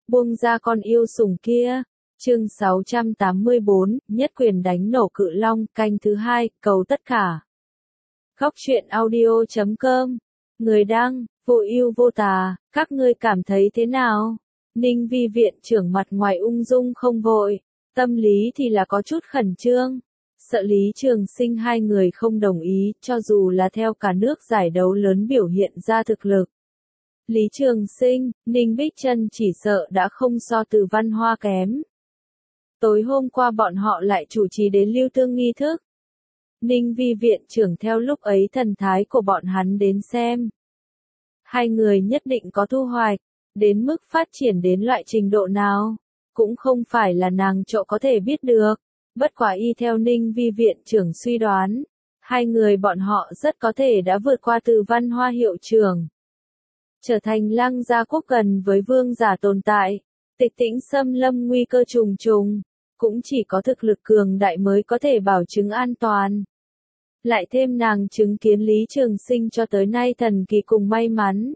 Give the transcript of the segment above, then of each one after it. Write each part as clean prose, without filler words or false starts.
buông ra con yêu sủng kia. Chương 684, nhất quyền đánh nổ cự long, canh thứ 2, cầu tất cả. Góc truyện audio.com. Người đăng, vô ưu vô tà, các ngươi cảm thấy thế nào? Ninh Vi viện trưởng mặt ngoài ung dung không vội, tâm lý thì là có chút khẩn trương. Sợ Lý Trường Sinh hai người không đồng ý, cho dù là theo cả nước giải đấu lớn biểu hiện ra thực lực. Lý Trường Sinh, Ninh Bích Trân chỉ sợ đã không so Từ Văn Hoa kém. Tối hôm qua bọn họ lại chủ trì đến lưu thương nghi thức. Ninh Vi viện trưởng theo lúc ấy thần thái của bọn hắn đến xem. Hai người nhất định có thu hoạch, đến mức phát triển đến loại trình độ nào, cũng không phải là nàng trộ có thể biết được. Bất quả y theo Ninh Vi viện trưởng suy đoán, hai người bọn họ rất có thể đã vượt qua Từ Văn Hoa hiệu trưởng, trở thành Lăng Gia Quốc gần với vương giả tồn tại. Tịch Tĩnh xâm lâm nguy cơ trùng trùng, cũng chỉ có thực lực cường đại mới có thể bảo chứng an toàn. Lại thêm nàng chứng kiến Lý Trường Sinh cho tới nay thần kỳ cùng may mắn.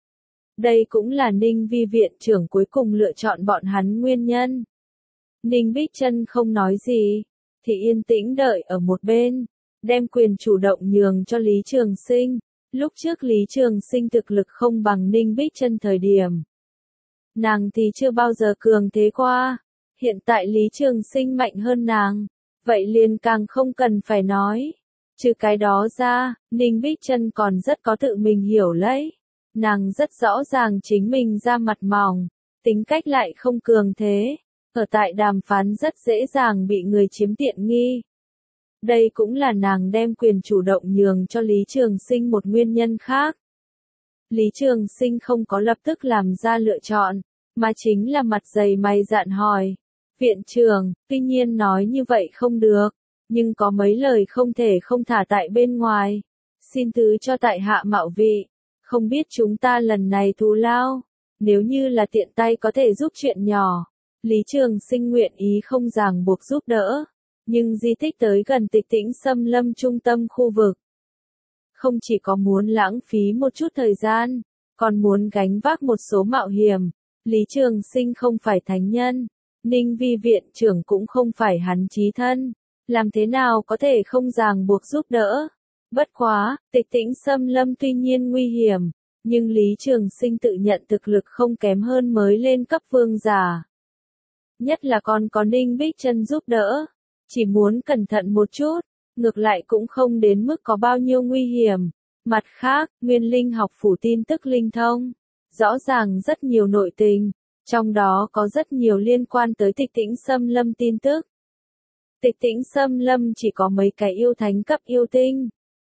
Đây cũng là Ninh Vi viện trưởng cuối cùng lựa chọn bọn hắn nguyên nhân. Ninh Bích Trân không nói gì, thì yên tĩnh đợi ở một bên, đem quyền chủ động nhường cho Lý Trường Sinh. Lúc trước Lý Trường Sinh thực lực không bằng Ninh Bích Trân thời điểm, nàng thì chưa bao giờ cường thế qua. Hiện tại Lý Trường Sinh mạnh hơn nàng, vậy liền càng không cần phải nói. Trừ cái đó ra, Ninh Bích Trân còn rất có tự mình hiểu lấy. Nàng rất rõ ràng chính mình ra mặt mỏng, tính cách lại không cường thế. Ở tại đàm phán rất dễ dàng bị người chiếm tiện nghi. Đây cũng là nàng đem quyền chủ động nhường cho Lý Trường Sinh một nguyên nhân khác. Lý Trường Sinh không có lập tức làm ra lựa chọn, mà chính là mặt dày mày dạn hỏi. Viện trưởng, tuy nhiên nói như vậy không được, nhưng có mấy lời không thể không thả tại bên ngoài. Xin thứ cho tại hạ mạo vị, không biết chúng ta lần này thù lao, nếu như là tiện tay có thể giúp chuyện nhỏ. Lý Trường Sinh nguyện ý không ràng buộc giúp đỡ, nhưng di tích tới gần Tịch Tĩnh xâm lâm trung tâm khu vực. Không chỉ có muốn lãng phí một chút thời gian, còn muốn gánh vác một số mạo hiểm. Lý Trường Sinh không phải thánh nhân, Ninh Vi viện trưởng cũng không phải hắn chí thân, làm thế nào có thể không ràng buộc giúp đỡ. Bất quá, Tịch Tĩnh xâm lâm tuy nhiên nguy hiểm, nhưng Lý Trường Sinh tự nhận thực lực không kém hơn mới lên cấp vương giả. Nhất là còn có Ninh Bích Trân giúp đỡ, chỉ muốn cẩn thận một chút, ngược lại cũng không đến mức có bao nhiêu nguy hiểm. Mặt khác, Nguyên Linh học phủ tin tức linh thông, rõ ràng rất nhiều nội tình, trong đó có rất nhiều liên quan tới Tịch Tĩnh xâm lâm tin tức. Tịch Tĩnh xâm lâm chỉ có mấy cái yêu thánh cấp yêu tinh.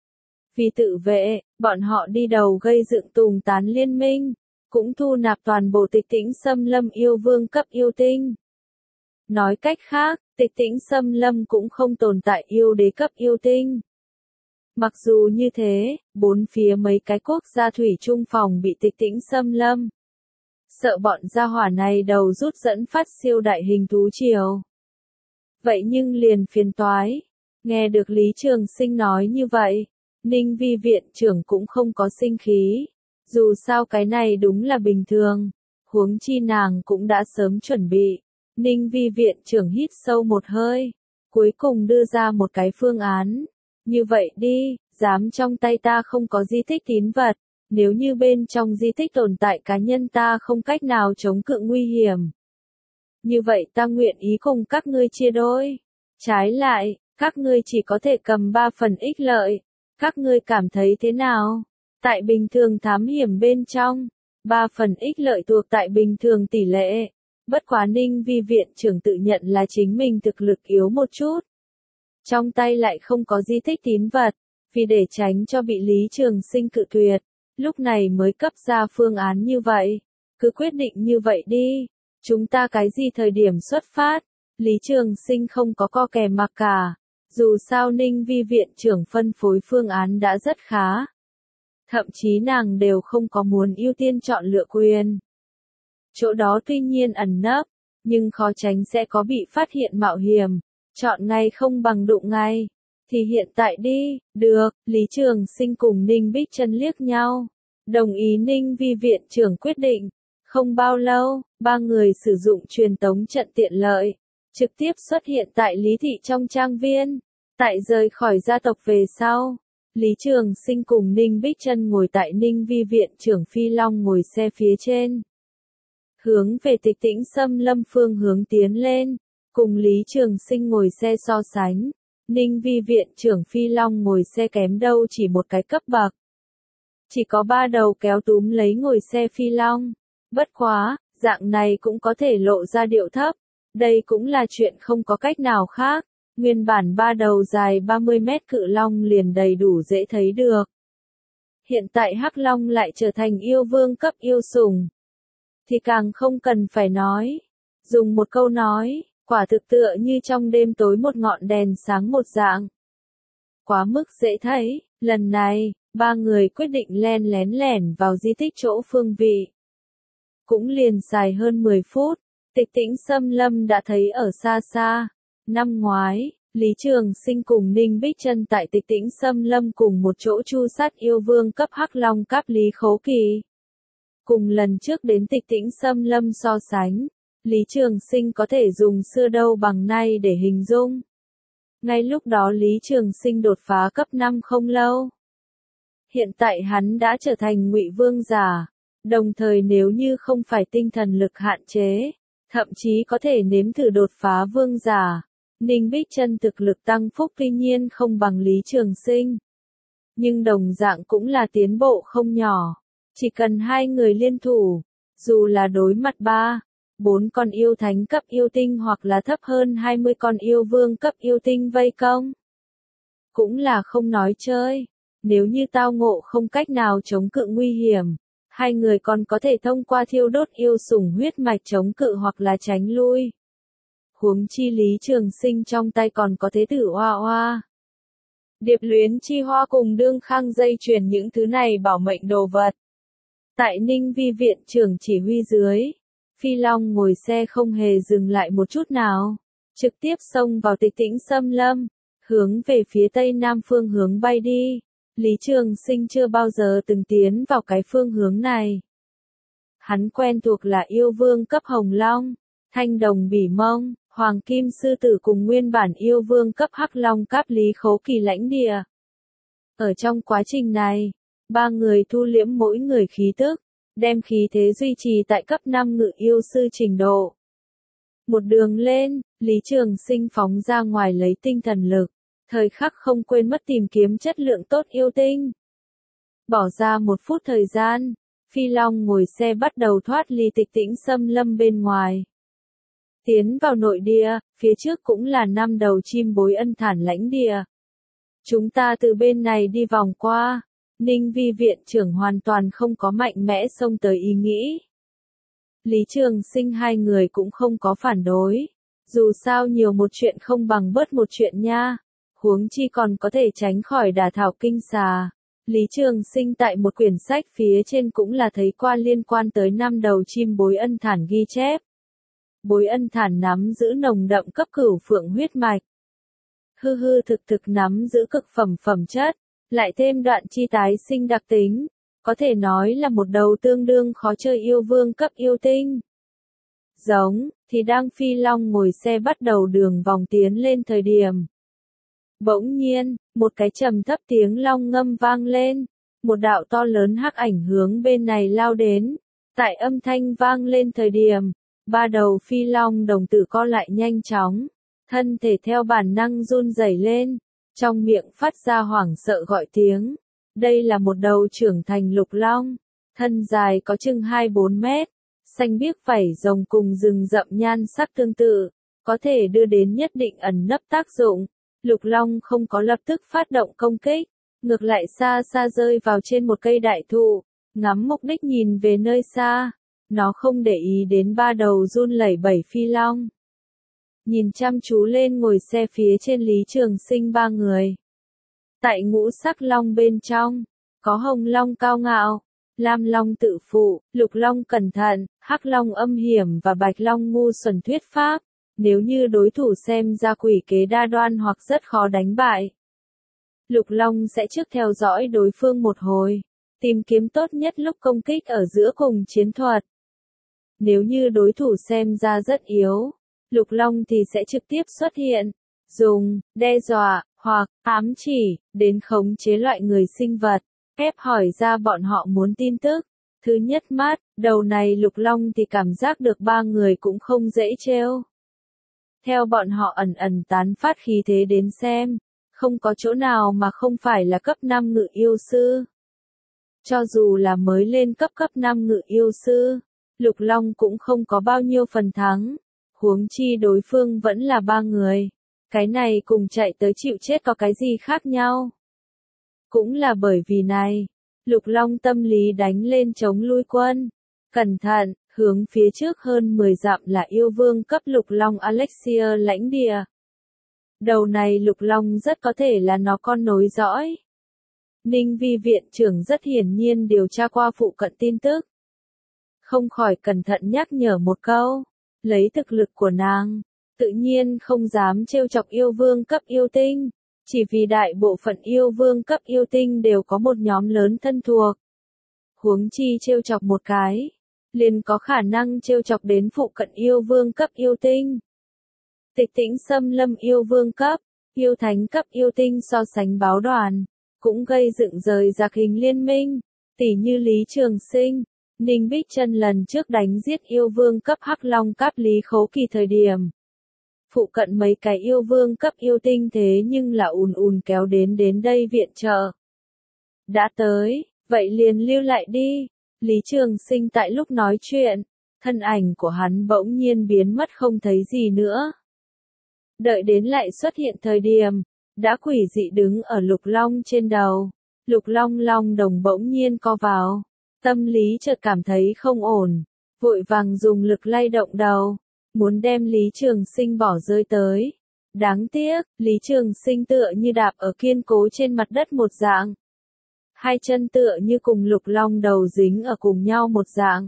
Vì tự vệ, bọn họ đi đầu gây dựng tùng tán liên minh, cũng thu nạp toàn bộ Tịch Tĩnh xâm lâm yêu vương cấp yêu tinh. Nói cách khác, Tịch Tĩnh xâm lâm cũng không tồn tại yêu đế cấp yêu tinh. Mặc dù như thế, bốn phía mấy cái quốc gia thủy chung phòng bị Tịch Tĩnh xâm lâm. Sợ bọn gia hỏa này đầu rút dẫn phát siêu đại hình thú triều. Vậy nhưng liền phiền toái. Nghe được Lý Trường Sinh nói như vậy, Ninh Vi viện trưởng cũng không có sinh khí. Dù sao cái này đúng là bình thường, huống chi nàng cũng đã sớm chuẩn bị. Ninh Vi viện trưởng hít sâu một hơi, cuối cùng đưa ra một cái phương án. Như vậy đi, dám trong tay ta không có di tích tín vật, nếu như bên trong di tích tồn tại cá nhân ta không cách nào chống cự nguy hiểm. Như vậy ta nguyện ý cùng các ngươi chia đôi. Trái lại, các ngươi chỉ có thể cầm 3 phần ích lợi. Các ngươi cảm thấy thế nào? Tại bình thường thám hiểm bên trong, 3 phần ích lợi thuộc tại bình thường tỷ lệ. Bất quá Ninh Vi viện trưởng tự nhận là chính mình thực lực yếu một chút. Trong tay lại không có di tích tín vật, vì để tránh cho bị Lý Trường Sinh cự tuyệt, lúc này mới cấp ra phương án như vậy. Cứ quyết định như vậy đi, chúng ta cái gì thời điểm xuất phát? Lý Trường Sinh không có co kè mặc cả, dù sao Ninh Vi viện trưởng phân phối phương án đã rất khá. Thậm chí nàng đều không có muốn ưu tiên chọn lựa quyền. Chỗ đó tuy nhiên ẩn nấp, nhưng khó tránh sẽ có bị phát hiện mạo hiểm. Chọn ngay không bằng đụng ngay. Thì hiện tại đi, được. Lý Trường Sinh cùng Ninh Bích Trân liếc nhau, đồng ý Ninh Vi viện trưởng quyết định. Không bao lâu, ba người sử dụng truyền tống trận tiện lợi, trực tiếp xuất hiện tại Lý Thị trong trang viên. Tại rời khỏi gia tộc về sau, Lý Trường Sinh cùng Ninh Bích Trân ngồi tại Ninh Vi viện trưởng Phi Long ngồi xe phía trên. Hướng về Tịch Tĩnh Xâm Lâm phương hướng tiến lên, cùng Lý Trường Sinh ngồi xe so sánh. Ninh Vi viện trưởng Phi Long ngồi xe kém đâu chỉ một cái cấp bậc. Chỉ có ba đầu kéo túm lấy ngồi xe Phi Long. Bất quá, dạng này cũng có thể lộ ra điệu thấp. Đây cũng là chuyện không có cách nào khác. Nguyên bản ba đầu dài 30 mét cự long liền đầy đủ dễ thấy được. Hiện tại Hắc Long lại trở thành yêu vương cấp yêu sủng. Thì càng không cần phải nói. Dùng một câu nói, quả thực tựa như trong đêm tối một ngọn đèn sáng một dạng. Quá mức dễ thấy, lần này, ba người quyết định len lén lẻn vào di tích chỗ phương vị. Cũng liền xài hơn 10 phút, Tịch Tĩnh Xâm Lâm đã thấy ở xa xa. Năm ngoái, Lý Trường Sinh cùng Ninh Bích Trân tại Tịch Tĩnh Xâm Lâm cùng một chỗ chu sát yêu vương cấp Hắc Long cấp Lý Khố Kỳ. Cùng lần trước đến Tịch Tĩnh Xâm Lâm so sánh, Lý Trường Sinh có thể dùng xưa đâu bằng nay để hình dung. Ngay lúc đó Lý Trường Sinh đột phá cấp 5 không lâu. Hiện tại hắn đã trở thành Ngụy Vương giả, đồng thời nếu như không phải tinh thần lực hạn chế, thậm chí có thể nếm thử đột phá vương giả. Ninh Bích Trân thực lực tăng phúc tuy nhiên không bằng Lý Trường Sinh, nhưng đồng dạng cũng là tiến bộ không nhỏ. Chỉ cần hai người liên thủ, dù là đối mặt 4 con yêu thánh cấp yêu tinh hoặc là thấp hơn 20 con yêu vương cấp yêu tinh vây công, cũng là không nói chơi. Nếu như tao ngộ không cách nào chống cự nguy hiểm, hai người còn có thể thông qua thiêu đốt yêu sủng huyết mạch chống cự hoặc là tránh lui. Huống chi Lý Trường Sinh trong tay còn có thế tử Hoa Hoa, Điệp Luyến Chi Hoa cùng đương khang dây chuyền những thứ này bảo mệnh đồ vật. Tại Ninh Vi viện trưởng chỉ huy dưới, Phi Long ngồi xe không hề dừng lại một chút nào, trực tiếp xông vào Tịch Tĩnh Xâm Lâm, hướng về phía tây nam phương hướng bay đi. Lý Trường Sinh chưa bao giờ từng tiến vào cái phương hướng này. Hắn quen thuộc là yêu vương cấp Hồng Long, Thanh Đồng Bỉ Mông, Hoàng Kim Sư Tử cùng nguyên bản yêu vương cấp Hắc Long cấp Lý Khố Kỳ lãnh địa. Ở trong quá trình này, ba người thu liễm mỗi người khí tức, đem khí thế duy trì tại cấp 5 ngự yêu sư trình độ. Một đường lên, Lý Trường Sinh phóng ra ngoài lấy tinh thần lực, thời khắc không quên mất tìm kiếm chất lượng tốt yêu tinh. Bỏ ra 1 phút thời gian, Phi Long ngồi xe bắt đầu thoát ly Tịch Tĩnh Xâm Lâm bên ngoài. Tiến vào nội địa, phía trước cũng là 5 đầu chim bối ân thản lãnh địa. Chúng ta từ bên này đi vòng qua. Ninh Vi viện trưởng hoàn toàn không có mạnh mẽ xông tới ý nghĩ. Lý Trường Sinh hai người cũng không có phản đối. Dù sao nhiều một chuyện không bằng bớt một chuyện nha. Huống chi còn có thể tránh khỏi đả thảo kinh xà. Lý Trường Sinh tại một quyển sách phía trên cũng là thấy qua liên quan tới 5 đầu chim bối ân thản ghi chép. Bối ân thản nắm giữ nồng đậm cấp cửu phượng huyết mạch. Thực nắm giữ cực phẩm chất, lại thêm đoạn chi tái sinh đặc tính, có thể nói là một đầu tương đương khó chơi yêu vương cấp yêu tinh. Giống, thì đang Phi Long ngồi xe bắt đầu đường vòng tiến lên thời điểm. Bỗng nhiên, một cái trầm thấp tiếng long ngâm vang lên, một đạo to lớn hắc ảnh hướng bên này lao đến. Tại âm thanh vang lên thời điểm, ba đầu Phi Long đồng tử co lại nhanh chóng, thân thể theo bản năng run rẩy lên, trong miệng phát ra hoảng sợ gọi tiếng. Đây là một đầu trưởng thành lục long, thân dài có chừng 2-4 mét, xanh biếc vảy rồng cùng rừng rậm nhan sắc tương tự, có thể đưa đến nhất định ẩn nấp tác dụng. Lục long không có lập tức phát động công kích, ngược lại xa xa rơi vào trên một cây đại thụ, ngắm mục đích nhìn về nơi xa. Nó không để ý đến ba đầu run lẩy bẩy Phi Long. Nhìn chăm chú lên ngồi xe phía trên Lý Trường Sinh ba người. Tại ngũ sắc long bên trong, có hồng long cao ngạo, lam long tự phụ, lục long cẩn thận, hắc long âm hiểm và bạch long ngu xuẩn thuyết pháp. Nếu như đối thủ xem ra quỷ kế đa đoan hoặc rất khó đánh bại, lục long sẽ trước theo dõi đối phương một hồi, tìm kiếm tốt nhất lúc công kích ở giữa cùng chiến thuật. Nếu như đối thủ xem ra rất yếu, Lục Long thì sẽ trực tiếp xuất hiện, dùng, đe dọa, hoặc, ám chỉ, đến khống chế loại người sinh vật, ép hỏi ra bọn họ muốn tin tức. Thứ nhất mắt, đầu này Lục Long thì cảm giác được ba người cũng không dễ trêu. Theo bọn họ ẩn ẩn tán phát khí thế đến xem, không có chỗ nào mà không phải là cấp 5 ngự yêu sư. Cho dù là mới lên cấp 5 ngự yêu sư, Lục Long cũng không có bao nhiêu phần thắng, huống chi đối phương vẫn là ba người. Cái này cùng chạy tới chịu chết có cái gì khác nhau. Cũng là bởi vì này, Lục Long tâm lý đánh lên chống lui quân. Cẩn thận, hướng phía trước hơn 10 dặm là yêu vương cấp Lục Long Alexia lãnh địa. Đầu này Lục Long rất có thể là nó con nối dõi. Ninh Vi viện trưởng rất hiển nhiên điều tra qua phụ cận tin tức. Không khỏi cẩn thận nhắc nhở một câu, lấy thực lực của nàng, tự nhiên không dám trêu chọc yêu vương cấp yêu tinh, chỉ vì đại bộ phận yêu vương cấp yêu tinh đều có một nhóm lớn thân thuộc. Huống chi trêu chọc một cái, liền có khả năng trêu chọc đến phụ cận yêu vương cấp yêu tinh. Tịch Tĩnh xâm lâm yêu vương cấp, yêu thánh cấp yêu tinh so sánh báo đoàn, cũng gây dựng rời rạc hình liên minh, tỉ như Lý Trường Sinh, Ninh Bích Chân lần trước đánh giết yêu vương cấp Hắc Long Cáp Lý Khấu Kỳ thời điểm. Phụ cận mấy cái yêu vương cấp yêu tinh thế nhưng là ùn kéo đến đây viện trợ. Đã tới, vậy liền lưu lại đi. Lý Trường Sinh tại lúc nói chuyện, thân ảnh của hắn bỗng nhiên biến mất không thấy gì nữa. Đợi đến lại xuất hiện thời điểm, đã quỷ dị đứng ở Lục Long trên đầu. Lục Long long đồng bỗng nhiên co vào. Tâm lý chợt cảm thấy không ổn, vội vàng dùng lực lay động đầu, muốn đem Lý Trường Sinh bỏ rơi tới. Đáng tiếc, Lý Trường Sinh tựa như đạp ở kiên cố trên mặt đất một dạng. Hai chân tựa như cùng Lục Long đầu dính ở cùng nhau một dạng.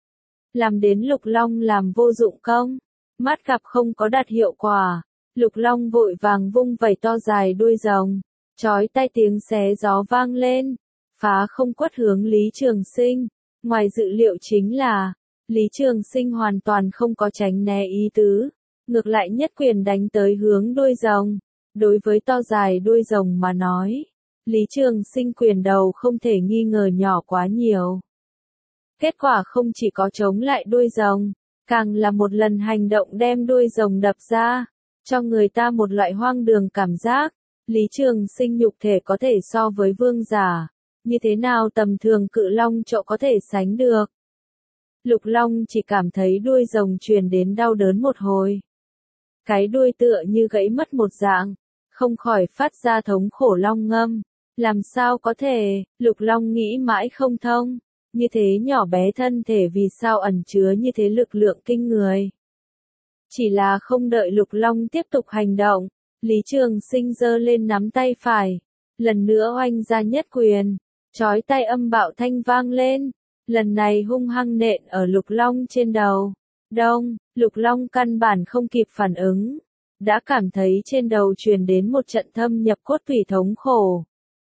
Làm đến Lục Long làm vô dụng công, mắt gặp không có đạt hiệu quả, Lục Long vội vàng vung vẩy to dài đuôi rồng, chói tai tiếng xé gió vang lên, phá không quất hướng Lý Trường Sinh. Ngoài dự liệu chính là, Lý Trường Sinh hoàn toàn không có tránh né ý tứ, ngược lại nhất quyền đánh tới hướng đuôi rồng. Đối với to dài đuôi rồng mà nói, Lý Trường Sinh quyền đầu không thể nghi ngờ nhỏ quá nhiều. Kết quả không chỉ có chống lại đuôi rồng, càng là một lần hành động đem đuôi rồng đập ra, cho người ta một loại hoang đường cảm giác. Lý Trường Sinh nhục thể có thể so với vương giả, như thế nào tầm thường cự long trộ có thể sánh được. Lục Long chỉ cảm thấy đuôi rồng truyền đến đau đớn một hồi. Cái đuôi tựa như gãy mất một dạng, không khỏi phát ra thống khổ long ngâm. Làm sao có thể, Lục Long nghĩ mãi không thông, như thế nhỏ bé thân thể vì sao ẩn chứa như thế lực lượng kinh người. Chỉ là không đợi Lục Long tiếp tục hành động, Lý Trường Sinh giơ lên nắm tay phải, lần nữa oanh ra nhất quyền, chói tai âm bạo thanh vang lên, lần này hung hăng nện ở Lục Long trên đầu. Đông, Lục Long căn bản không kịp phản ứng, đã cảm thấy trên đầu truyền đến một trận thâm nhập cốt tủy thống khổ.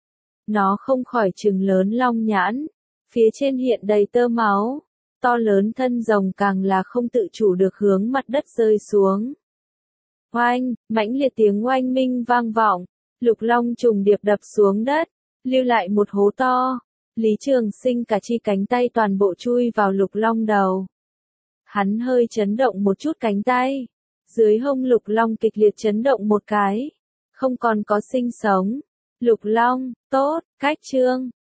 Nó không khỏi trừng lớn long nhãn, phía trên hiện đầy tơ máu, to lớn thân rồng càng là không tự chủ được hướng mặt đất rơi xuống. Oanh, mãnh liệt tiếng oanh minh vang vọng, Lục Long trùng điệp đập xuống đất, lưu lại một hố to. Lý Trường Sinh cả chi cánh tay toàn bộ chui vào Lục Long đầu. Hắn hơi chấn động một chút cánh tay, dưới hông Lục Long kịch liệt chấn động một cái, không còn có sinh sống. Lục Long, tốt, cách chương.